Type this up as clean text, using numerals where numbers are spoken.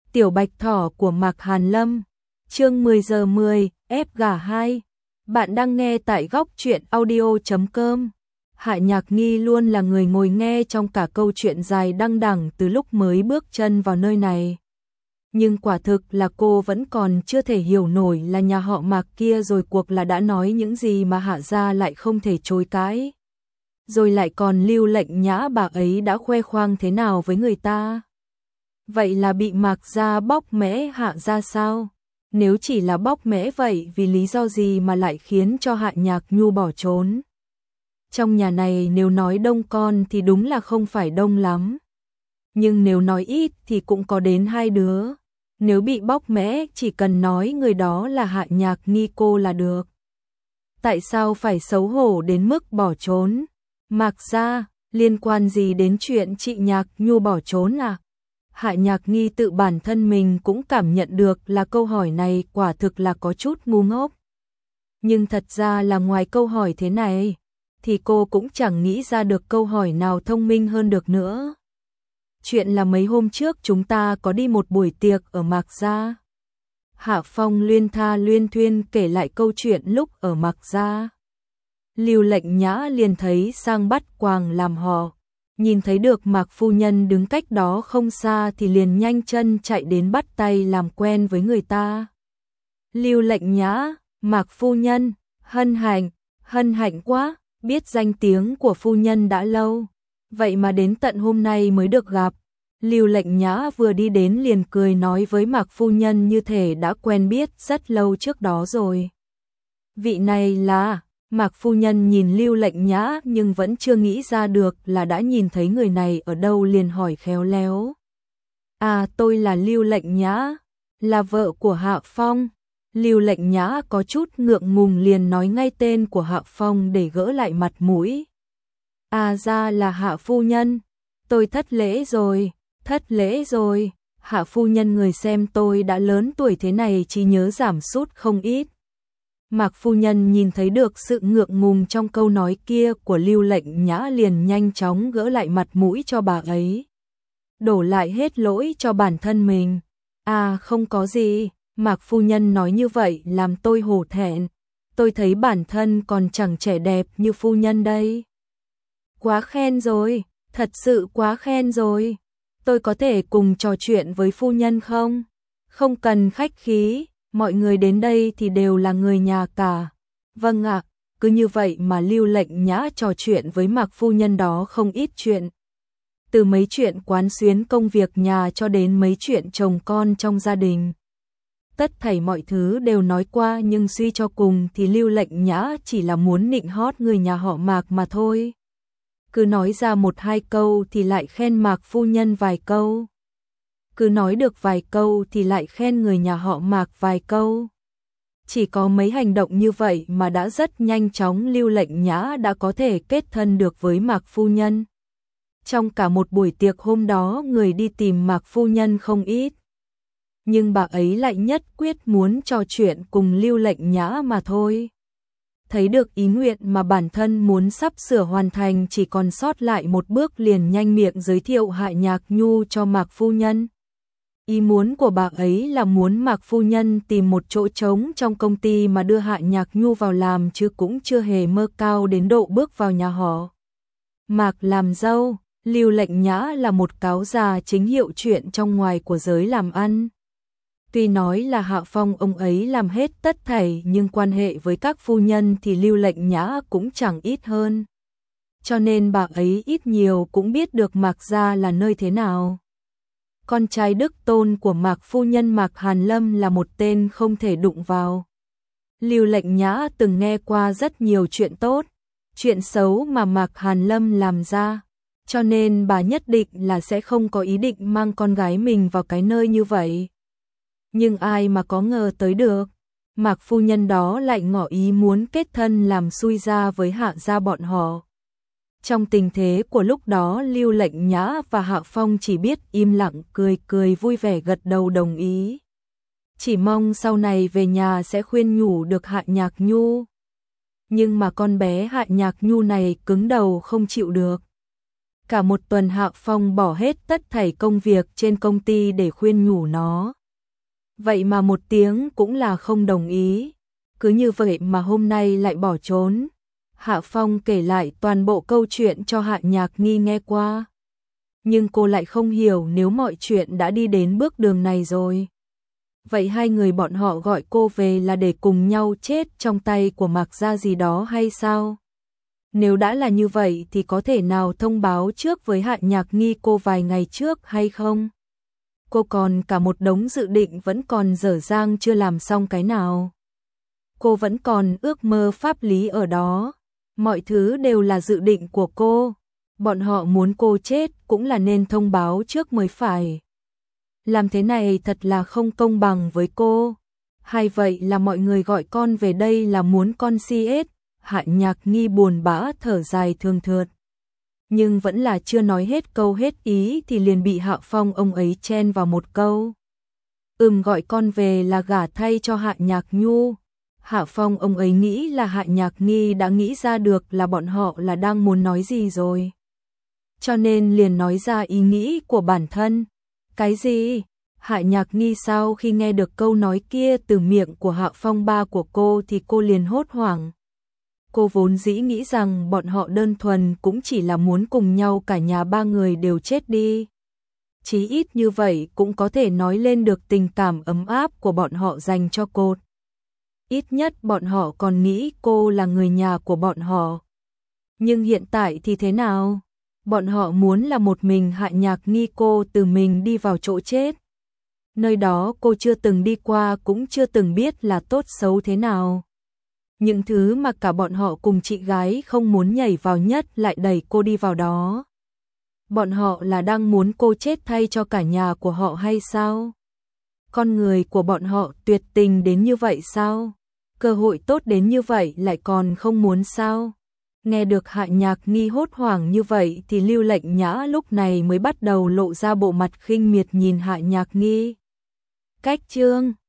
Tiểu Bạch Thỏ của Mạc Hàn Lâm, chương 10 giờ 10, ép gà 2. Bạn đang nghe tại góc truyện audio.com. Hạ Nhạc Nghi luôn là người ngồi nghe trong cả câu chuyện dài đăng đẳng từ lúc mới bước chân vào nơi này. Nhưng quả thực là cô vẫn còn chưa thể hiểu nổi là nhà họ Mạc kia rồi cuộc là đã nói những gì mà Hạ gia lại không thể chối cãi. Rồi lại còn Lưu Lệnh Nhã bà ấy đã khoe khoang thế nào với người ta. Vậy là bị Mạc gia bóc mẽ Hạ gia sao? Nếu chỉ là bóc mẽ vậy vì lý do gì mà lại khiến cho Hạ Nhạc Nhu bỏ trốn? Trong nhà này nếu nói đông con thì đúng là không phải đông lắm. Nhưng nếu nói ít thì cũng có đến 2 đứa. Nếu bị bóc mẽ chỉ cần nói người đó là Hạ Nhạc Nghi cô là được. Tại sao phải xấu hổ đến mức bỏ trốn? Mạc gia, liên quan gì đến chuyện chị Nhạc Nhu bỏ trốn à? Hạ Nhạc Nghi tự bản thân mình cũng cảm nhận được là câu hỏi này quả thực là có chút ngu ngốc. Nhưng thật ra là ngoài câu hỏi thế này, thì cô cũng chẳng nghĩ ra được câu hỏi nào thông minh hơn được nữa. Chuyện là mấy hôm trước chúng ta có đi một buổi tiệc ở Mạc gia. Hạ Phong luyên tha luyên thuyên kể lại câu chuyện lúc ở Mạc gia. Lưu Lệnh Nhã liền thấy sang bắt quàng làm họ. Nhìn thấy được Mạc phu nhân đứng cách đó không xa thì liền nhanh chân chạy đến bắt tay làm quen với người ta. Lưu Lệnh Nhã, Mạc phu nhân, hân hạnh quá, biết danh tiếng của phu nhân đã lâu, vậy mà đến tận hôm nay mới được gặp. Lưu Lệnh Nhã vừa đi đến liền cười nói với Mạc phu nhân như thể đã quen biết rất lâu trước đó rồi. Vị này là... Mạc phu nhân nhìn Lưu Lệnh Nhã nhưng vẫn chưa nghĩ ra được là đã nhìn thấy người này ở đâu liền hỏi khéo léo. À, tôi là Lưu Lệnh Nhã, là vợ của Hạ Phong. Lưu Lệnh Nhã có chút ngượng ngùng liền nói ngay tên của Hạ Phong để gỡ lại mặt mũi. À ra là Hạ phu nhân, tôi thất lễ rồi. Hạ phu nhân người xem tôi đã lớn tuổi thế này trí nhớ giảm sút không ít. Mạc phu nhân nhìn thấy được sự ngượng ngùng trong câu nói kia của Lưu Lệnh Nhã liền nhanh chóng gỡ lại mặt mũi cho bà ấy. Đổ lại hết lỗi cho bản thân mình. À không có gì, Mạc phu nhân nói như vậy làm tôi hổ thẹn. Tôi thấy bản thân còn chẳng trẻ đẹp như phu nhân đây. Quá khen rồi, thật sự quá khen rồi. Tôi có thể cùng trò chuyện với phu nhân không? Không cần khách khí. Mọi người đến đây thì đều là người nhà cả. Vâng ạ, cứ như vậy mà Lưu Lệnh Nhã trò chuyện với Mạc phu nhân đó không ít chuyện. Từ mấy chuyện quán xuyến công việc nhà cho đến mấy chuyện chồng con trong gia đình. Tất thảy mọi thứ đều nói qua nhưng suy cho cùng thì Lưu Lệnh Nhã chỉ là muốn nịnh hót người nhà họ Mạc mà thôi. Cứ nói ra 1-2 câu thì lại khen Mạc phu nhân vài câu. Cứ nói được vài câu thì lại khen người nhà họ Mạc vài câu. Chỉ có mấy hành động như vậy mà đã rất nhanh chóng Lưu Lệnh Nhã đã có thể kết thân được với Mạc phu nhân. Trong cả một buổi tiệc hôm đó người đi tìm Mạc phu nhân không ít. Nhưng bà ấy lại nhất quyết muốn trò chuyện cùng Lưu Lệnh Nhã mà thôi. Thấy được ý nguyện mà bản thân muốn sắp sửa hoàn thành chỉ còn sót lại một bước liền nhanh miệng giới thiệu Hạ Nhạc Nhu cho Mạc phu nhân. Ý muốn của bà ấy là muốn Mạc phu nhân tìm một chỗ trống trong công ty mà đưa Hạ Nhạc Nhu vào làm chứ cũng chưa hề mơ cao đến độ bước vào nhà họ Mạc làm dâu. Lưu Lệnh Nhã là một cáo già chính hiệu chuyện trong ngoài của giới làm ăn. Tuy nói là Hạ Phong ông ấy làm hết tất thảy nhưng quan hệ với các phu nhân thì Lưu Lệnh Nhã cũng chẳng ít hơn. Cho nên bà ấy ít nhiều cũng biết được Mạc gia là nơi thế nào. Con trai đích tôn của Mạc phu nhân Mạc Hàn Lâm là một tên không thể đụng vào. Lưu Lệnh Nhã từng nghe qua rất nhiều chuyện tốt, chuyện xấu mà Mạc Hàn Lâm làm ra, cho nên bà nhất định là sẽ không có ý định mang con gái mình vào cái nơi như vậy. Nhưng ai mà có ngờ tới được, Mạc phu nhân đó lại ngỏ ý muốn kết thân làm xui ra với Hạ gia bọn họ. Trong tình thế của lúc đó Lưu Lệnh Nhã và Hạ Phong chỉ biết im lặng cười vui vẻ gật đầu đồng ý. Chỉ mong sau này về nhà sẽ khuyên nhủ được Hạ Nhạc Nhu. Nhưng mà con bé Hạ Nhạc Nhu này cứng đầu không chịu được. Cả một tuần Hạ Phong bỏ hết tất thảy công việc trên công ty để khuyên nhủ nó. Vậy mà một tiếng cũng là không đồng ý. Cứ như vậy mà hôm nay lại bỏ trốn. Hạ Phong kể lại toàn bộ câu chuyện cho Hạ Nhạc Nghi nghe qua. Nhưng cô lại không hiểu nếu mọi chuyện đã đi đến bước đường này rồi. Vậy hai người bọn họ gọi cô về là để cùng nhau chết trong tay của Mạc Gia gì đó hay sao? Nếu đã là như vậy thì có thể nào thông báo trước với Hạ Nhạc Nghi cô vài ngày trước hay không? Cô còn cả một đống dự định vẫn còn dở dang chưa làm xong cái nào. Cô vẫn còn ước mơ pháp lý ở đó. Mọi thứ đều là dự định của cô. Bọn họ muốn cô chết cũng là nên thông báo trước mới phải. Làm thế này thật là không công bằng với cô. Hay vậy là mọi người gọi con về đây là muốn con CS? Hạ Nhạc Nghi buồn bã thở dài thương thượt. Nhưng vẫn là chưa nói hết câu hết ý thì liền bị Hạ Phong ông ấy chen vào một câu. Gọi con về là gả thay cho Hạ Nhạc Nhu. Hạ Phong ông ấy nghĩ là Hạ Nhạc Nghi đã nghĩ ra được là bọn họ là đang muốn nói gì rồi. Cho nên liền nói ra ý nghĩ của bản thân. Cái gì? Hạ Nhạc Nghi sau khi nghe được câu nói kia từ miệng của Hạ Phong ba của cô thì cô liền hốt hoảng. Cô vốn dĩ nghĩ rằng bọn họ đơn thuần cũng chỉ là muốn cùng nhau cả nhà ba người đều chết đi. Chí ít như vậy cũng có thể nói lên được tình cảm ấm áp của bọn họ dành cho cô. Ít nhất bọn họ còn nghĩ cô là người nhà của bọn họ. Nhưng hiện tại thì thế nào? Bọn họ muốn là một mình Hạ Nhạc Nghi cô từ mình đi vào chỗ chết. Nơi đó cô chưa từng đi qua cũng chưa từng biết là tốt xấu thế nào. Những thứ mà cả bọn họ cùng chị gái không muốn nhảy vào nhất lại đẩy cô đi vào đó. Bọn họ là đang muốn cô chết thay cho cả nhà của họ hay sao? Con người của bọn họ tuyệt tình đến như vậy sao? Cơ hội tốt đến như vậy lại còn không muốn sao? Nghe được Hạ Nhạc Nghi hốt hoảng như vậy thì Lưu Lệnh Nhã lúc này mới bắt đầu lộ ra bộ mặt khinh miệt nhìn Hạ Nhạc Nghi. Cách chương